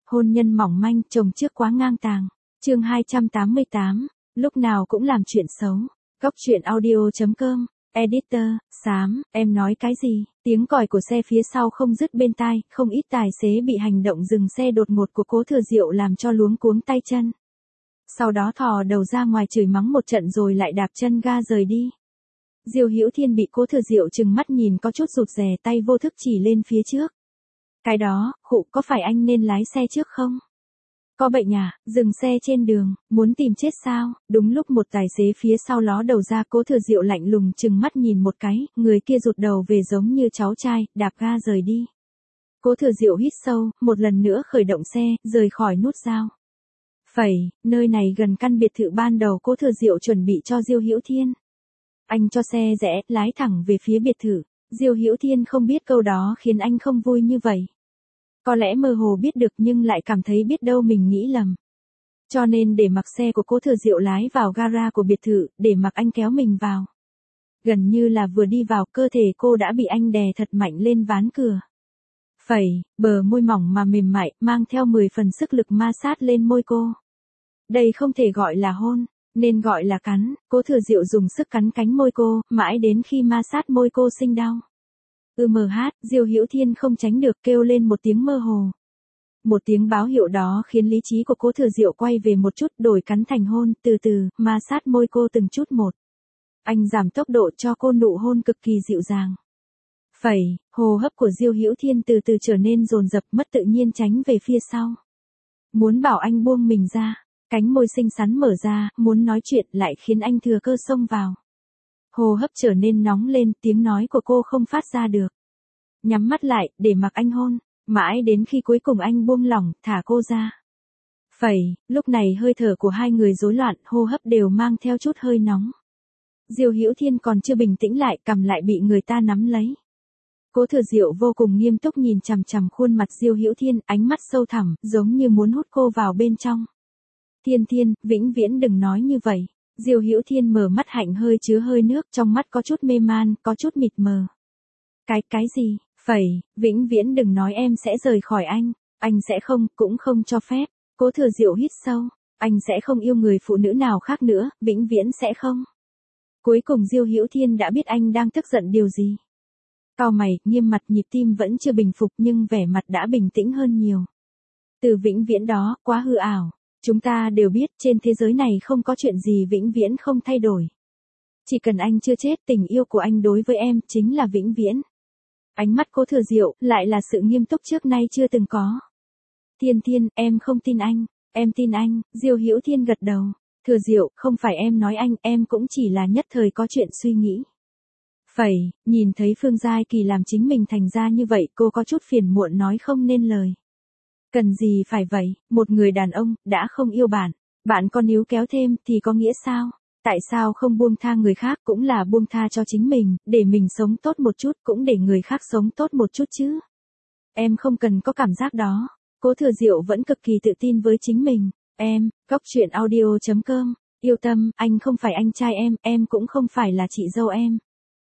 Hôn nhân mỏng manh, chồng trước quá ngang tàng. Chương 288, lúc nào cũng làm chuyện xấu. Góc truyện audio.com. Editor, xám, em nói cái gì? Tiếng còi của xe phía sau không dứt bên tai, không ít tài xế bị hành động dừng xe đột ngột của Cố Thừa Diệu làm cho luống cuống tay chân. Sau đó thò đầu ra ngoài chửi mắng một trận rồi lại đạp chân ga rời đi. Diêu Hữu Thiên bị Cố Thừa Diệu trừng mắt nhìn có chút rụt rè, tay vô thức chỉ lên phía trước. Cái đó, khụ, có phải anh nên lái xe trước không? Có bệnh à, dừng xe trên đường, muốn tìm chết sao? Đúng lúc một tài xế phía sau ló đầu ra, Cố Thừa Diệu lạnh lùng trừng mắt nhìn một cái, người kia rụt đầu về giống như cháu trai, đạp ga rời đi. Cố Thừa Diệu hít sâu, một lần nữa khởi động xe, rời khỏi nút giao. Phẩy, nơi này gần căn biệt thự ban đầu Cố Thừa Diệu chuẩn bị cho Diêu Hữu Thiên. Anh cho xe rẽ, lái thẳng về phía biệt thự. Diêu Hữu Thiên không biết câu đó khiến anh không vui như vậy. Có lẽ mơ hồ biết được nhưng lại cảm thấy biết đâu mình nghĩ lầm. Cho nên để mặc xe của Cố Thừa Diệu lái vào gara của biệt thự, để mặc anh kéo mình vào. Gần như là vừa đi vào, cơ thể cô đã bị anh đè thật mạnh lên ván cửa. Phẩy, bờ môi mỏng mà mềm mại, mang theo 10 phần sức lực ma sát lên môi cô. Đây không thể gọi là hôn, nên gọi là cắn. Cố Thừa Diệu dùng sức cắn cánh môi cô, mãi đến khi ma sát môi cô sinh đau. Diêu Hữu Thiên không tránh được kêu lên một tiếng mơ hồ. Một tiếng báo hiệu đó khiến lý trí của Cố Thừa Diệu quay về một chút, đổi cắn thành hôn, từ từ, ma sát môi cô từng chút một. Anh giảm tốc độ cho cô nụ hôn cực kỳ dịu dàng. Phẩy, hô hấp của Diêu Hữu Thiên từ từ trở nên dồn dập, mất tự nhiên tránh về phía sau. Muốn bảo anh buông mình ra, cánh môi xinh xắn mở ra, muốn nói chuyện lại khiến anh thừa cơ xông vào. Hô hấp trở nên nóng lên, tiếng nói của cô không phát ra được. Nhắm mắt lại, để mặc anh hôn, mãi đến khi cuối cùng anh buông lỏng, thả cô ra. Phẩy, lúc này hơi thở của hai người rối loạn, hô hấp đều mang theo chút hơi nóng. Diêu Hữu Thiên còn chưa bình tĩnh lại, cằm lại bị người ta nắm lấy. Cố Thừa Diệu vô cùng nghiêm túc nhìn chằm chằm khuôn mặt Diêu Hữu Thiên, ánh mắt sâu thẳm, giống như muốn hút cô vào bên trong. Thiên Thiên, vĩnh viễn đừng nói như vậy. Diêu Hữu Thiên mở mắt hạnh hơi chứa hơi nước, trong mắt có chút mê man, có chút mịt mờ. Cái gì? Phẩy, vĩnh viễn đừng nói em sẽ rời khỏi anh sẽ không, cũng không cho phép. Cố Thừa Diệu hít sâu, anh sẽ không yêu người phụ nữ nào khác nữa, vĩnh viễn sẽ không. Cuối cùng Diêu Hữu Thiên đã biết anh đang tức giận điều gì. Cau mày, nghiêm mặt, nhịp tim vẫn chưa bình phục nhưng vẻ mặt đã bình tĩnh hơn nhiều. Từ vĩnh viễn đó, quá hư ảo. Chúng ta đều biết trên thế giới này không có chuyện gì vĩnh viễn không thay đổi. Chỉ cần anh chưa chết, tình yêu của anh đối với em chính là vĩnh viễn. Ánh mắt Cố Thừa Diệu lại là sự nghiêm túc trước nay chưa từng có. Thiên Thiên, em không tin anh, em tin anh. Diêu Hữu Thiên gật đầu. Thừa Diệu, không phải em nói anh, em cũng chỉ là nhất thời có chuyện suy nghĩ. Phẩy, nhìn thấy Phương Giai Kỳ làm chính mình thành ra như vậy, cô có chút phiền muộn nói không nên lời. Cần gì phải vậy, một người đàn ông, đã không yêu bạn còn níu kéo thêm thì có nghĩa sao? Tại sao không buông tha người khác cũng là buông tha cho chính mình, để mình sống tốt một chút cũng để người khác sống tốt một chút chứ? Em không cần có cảm giác đó. Cố Thừa Diệu vẫn cực kỳ tự tin với chính mình. Góc truyện audio.com, yêu tâm, anh không phải anh trai em cũng không phải là chị dâu em.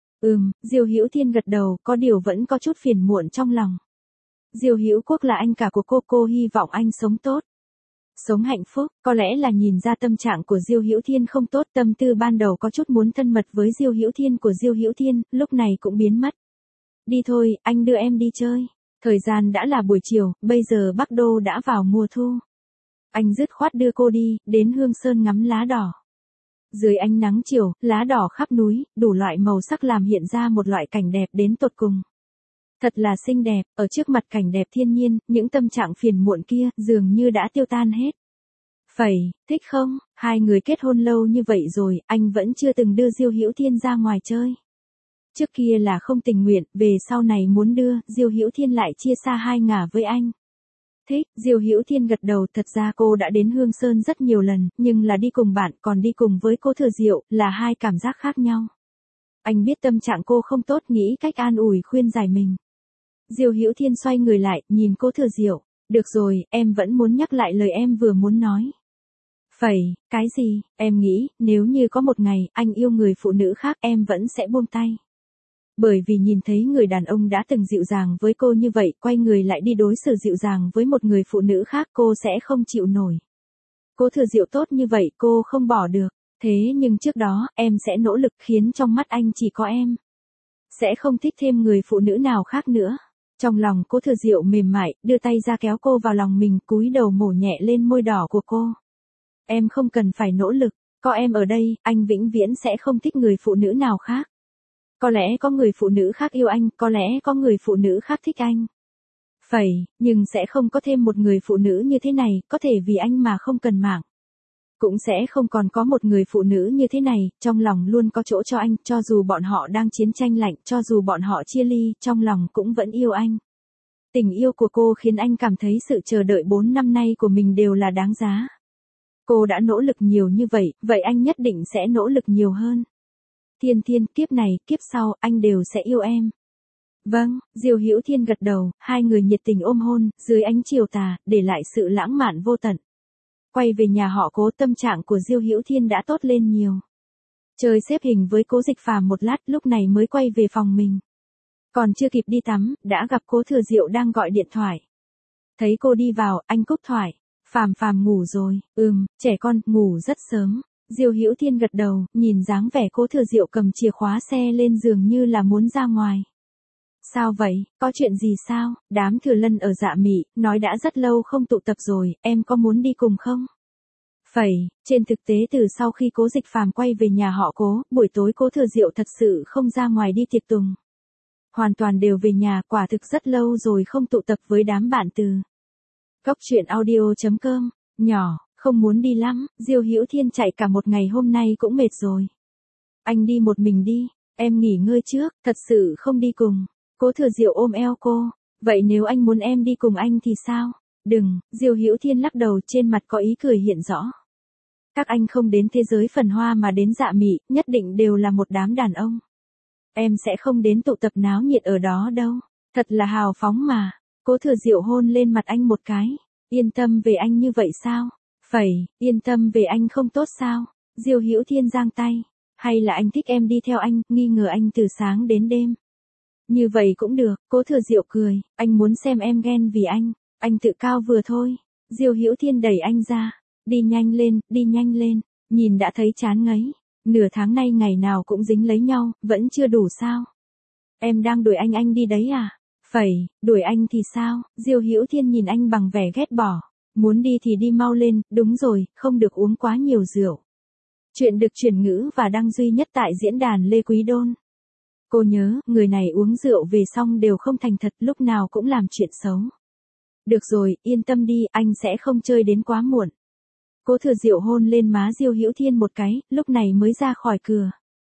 Diêu Hữu Thiên gật đầu, có điều vẫn có chút phiền muộn trong lòng. Diêu Hữu Quốc là anh cả của cô hy vọng anh sống tốt. Sống hạnh phúc, có lẽ là nhìn ra tâm trạng của Diêu Hữu Thiên không tốt, tâm tư ban đầu có chút muốn thân mật với Diêu Hữu Thiên của Diêu Hữu Thiên, lúc này cũng biến mất. Đi thôi, anh đưa em đi chơi. Thời gian đã là buổi chiều, bây giờ Bắc Đô đã vào mùa thu. Anh dứt khoát đưa cô đi, đến Hương Sơn ngắm lá đỏ. Dưới ánh nắng chiều, lá đỏ khắp núi, đủ loại màu sắc làm hiện ra một loại cảnh đẹp đến tột cùng. Thật là xinh đẹp, ở trước mặt cảnh đẹp thiên nhiên, những tâm trạng phiền muộn kia dường như đã tiêu tan hết. Phẩy, thích không? Hai người kết hôn lâu như vậy rồi, anh vẫn chưa từng đưa Diêu Hữu Thiên ra ngoài chơi. Trước kia là không tình nguyện, về sau này muốn đưa, Diêu Hữu Thiên lại chia xa hai ngả với anh. Thích, Diêu Hữu Thiên gật đầu, thật ra cô đã đến Hương Sơn rất nhiều lần, nhưng là đi cùng bạn, còn đi cùng với Cố Thừa Diệu, là hai cảm giác khác nhau. Anh biết tâm trạng cô không tốt, nghĩ cách an ủi khuyên giải mình. Diêu Hữu Thiên xoay người lại, nhìn Cố Thừa Diệu. Được rồi, em vẫn muốn nhắc lại lời em vừa muốn nói. Phẩy, cái gì? Em nghĩ, nếu như có một ngày, anh yêu người phụ nữ khác, em vẫn sẽ buông tay. Bởi vì nhìn thấy người đàn ông đã từng dịu dàng với cô như vậy, quay người lại đi đối xử dịu dàng với một người phụ nữ khác, cô sẽ không chịu nổi. Cố Thừa Diệu tốt như vậy cô không bỏ được. Thế nhưng trước đó, em sẽ nỗ lực khiến trong mắt anh chỉ có em. Sẽ không thích thêm người phụ nữ nào khác nữa. Trong lòng Cố Thừa Diệu mềm mại, đưa tay ra kéo cô vào lòng mình, cúi đầu mổ nhẹ lên môi đỏ của cô. Em không cần phải nỗ lực, có em ở đây, anh vĩnh viễn sẽ không thích người phụ nữ nào khác. Có lẽ có người phụ nữ khác yêu anh, có lẽ có người phụ nữ khác thích anh. Nhưng sẽ không có thêm một người phụ nữ như thế này, có thể vì anh mà không cần mạng. Cũng sẽ không còn có một người phụ nữ như thế này, trong lòng luôn có chỗ cho anh, cho dù bọn họ đang chiến tranh lạnh, cho dù bọn họ chia ly, trong lòng cũng vẫn yêu anh. Tình yêu của cô khiến anh cảm thấy sự chờ đợi 4 năm nay của mình đều là đáng giá. Cô đã nỗ lực nhiều như vậy, vậy anh nhất định sẽ nỗ lực nhiều hơn. Thiên Thiên, kiếp này, kiếp sau, anh đều sẽ yêu em. Vâng, Diêu Hữu Thiên gật đầu, hai người nhiệt tình ôm hôn, dưới ánh chiều tà, để lại sự lãng mạn vô tận. Quay về nhà họ Cố, tâm trạng của Diêu Hữu Thiên đã tốt lên nhiều. Chơi xếp hình với Cố Dịch Phàm một lát, lúc này mới quay về phòng mình. Còn chưa kịp đi tắm, đã gặp Cố Thừa Diệu đang gọi điện thoại. Thấy cô đi vào, anh cúp thoại. Phàm ngủ rồi, trẻ con, ngủ rất sớm. Diêu Hữu Thiên gật đầu, nhìn dáng vẻ Cố Thừa Diệu cầm chìa khóa xe lên giường như là muốn ra ngoài. Sao vậy, có chuyện gì sao? Đám Thừa Lân ở Dạ Mị, nói đã rất lâu không tụ tập rồi, em có muốn đi cùng không? Trên thực tế từ sau khi Cố Dịch Phàm quay về nhà họ Cố, buổi tối Cố Thừa Diệu thật sự không ra ngoài đi tiệc tùng. Hoàn toàn đều về nhà, quả thực rất lâu rồi không tụ tập với đám bạn từ. Góc truyện audio.com, nhỏ, không muốn đi lắm, Diêu Hữu Thiên chạy cả một ngày hôm nay cũng mệt rồi. Anh đi một mình đi, em nghỉ ngơi trước, thật sự không đi cùng. Cố Thừa Diệu ôm eo cô, vậy nếu anh muốn em đi cùng anh thì sao? Đừng, Diêu Hữu Thiên lắc đầu, trên mặt có ý cười hiện rõ. Các anh không đến thế giới phồn hoa mà đến Dạ Mị, nhất định đều là một đám đàn ông. Em sẽ không đến tụ tập náo nhiệt ở đó đâu, thật là hào phóng mà. Cố Thừa Diệu hôn lên mặt anh một cái. Yên tâm về anh như vậy sao? Yên tâm về anh không tốt sao? Diêu Hữu Thiên giang tay. Hay là anh thích em đi theo anh, nghi ngờ anh từ sáng đến đêm. Như vậy cũng được, Cố Thừa Diệu cười, anh muốn xem em ghen vì anh tự cao vừa thôi. Diêu Hữu Thiên đẩy anh ra. Đi nhanh lên, nhìn đã thấy chán ngấy. Nửa tháng nay ngày nào cũng dính lấy nhau, vẫn chưa đủ sao? Em đang đuổi anh đi đấy à? Đuổi anh thì sao? Diêu Hữu Thiên nhìn anh bằng vẻ ghét bỏ. Muốn đi thì đi mau lên, đúng rồi, không được uống quá nhiều rượu. Chuyện được chuyển ngữ và đăng duy nhất tại diễn đàn Lê Quý Đôn. Cô nhớ, người này uống rượu về xong đều không thành thật, lúc nào cũng làm chuyện xấu. Được rồi, yên tâm đi, anh sẽ không chơi đến quá muộn. Cố Thừa Diệu hôn lên má Diêu Hữu Thiên một cái, lúc này mới ra khỏi cửa.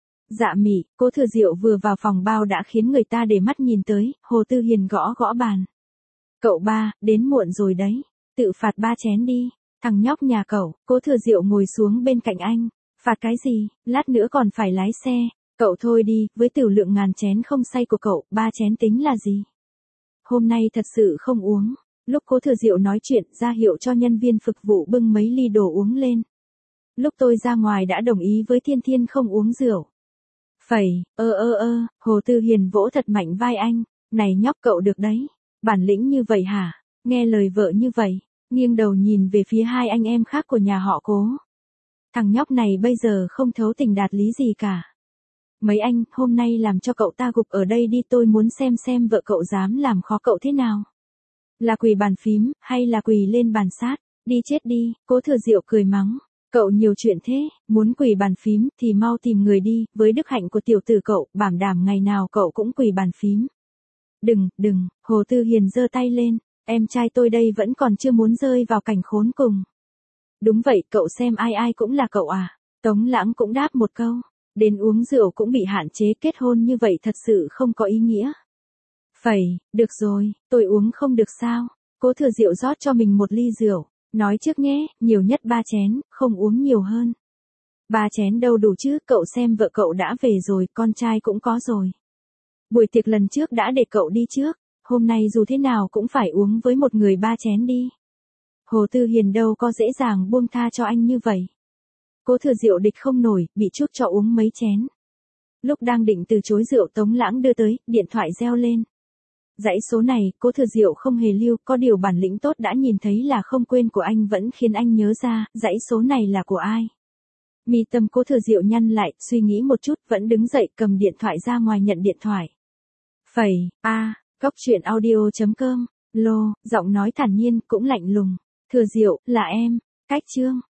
Dạ Mị, Cố Thừa Diệu vừa vào phòng bao đã khiến người ta để mắt nhìn tới, Hồ Tư Hiền gõ bàn. Cậu ba, đến muộn rồi đấy, tự phạt 3 chén đi, thằng nhóc nhà cậu. Cố Thừa Diệu ngồi xuống bên cạnh anh, phạt cái gì, lát nữa còn phải lái xe, cậu thôi đi, với tiểu lượng ngàn chén không say của cậu, 3 chén tính là gì? Hôm nay thật sự không uống. Lúc Cố Thừa Diệu nói chuyện, ra hiệu cho nhân viên phục vụ bưng mấy ly đồ uống lên. Lúc tôi ra ngoài đã đồng ý với Thiên Thiên không uống rượu. Hồ Tư Hiền vỗ thật mạnh vai anh, này nhóc cậu được đấy, bản lĩnh như vậy hả, nghe lời vợ như vậy, nghiêng đầu nhìn về phía hai anh em khác của nhà họ Cố. Thằng nhóc này bây giờ không thấu tình đạt lý gì cả. Mấy anh, hôm nay làm cho cậu ta gục ở đây đi, tôi muốn xem vợ cậu dám làm khó cậu thế nào. Là quỳ bàn phím, hay là quỳ lên bàn sát, đi chết đi, Cố Thừa Diệu cười mắng. Cậu nhiều chuyện thế, muốn quỳ bàn phím thì mau tìm người đi, với đức hạnh của tiểu tử cậu, bảo đảm ngày nào cậu cũng quỳ bàn phím. Đừng, Hồ Tư Hiền giơ tay lên, em trai tôi đây vẫn còn chưa muốn rơi vào cảnh khốn cùng. Đúng vậy, cậu xem ai cũng là cậu à. Tống Lãng cũng đáp một câu, đến uống rượu cũng bị hạn chế, kết hôn như vậy thật sự không có ý nghĩa. Được rồi, tôi uống không được sao? Cố Thừa Diệu rót cho mình một ly rượu, nói trước nhé, nhiều nhất 3 chén, không uống nhiều hơn. 3 chén đâu đủ chứ, cậu xem vợ cậu đã về rồi, con trai cũng có rồi. Buổi tiệc lần trước đã để cậu đi trước, hôm nay dù thế nào cũng phải uống với một người 3 chén đi. Hồ Tư Hiền đâu có dễ dàng buông tha cho anh như vậy. Cố Thừa Diệu địch không nổi, bị chút cho uống mấy chén. Lúc đang định từ chối rượu Tống Lãng đưa tới, điện thoại reo lên. Dãy số này, Cố Thừa Diệu không hề lưu, có điều bản lĩnh tốt đã nhìn thấy là không quên của anh vẫn khiến anh nhớ ra, dãy số này là của ai. Mi tâm Cố Thừa Diệu nhăn lại, suy nghĩ một chút, vẫn đứng dậy cầm điện thoại ra ngoài nhận điện thoại. Phẩy, Cóc truyện audio.com, lô, giọng nói thản nhiên, cũng lạnh lùng. Thừa Diệu, là em, cách chương.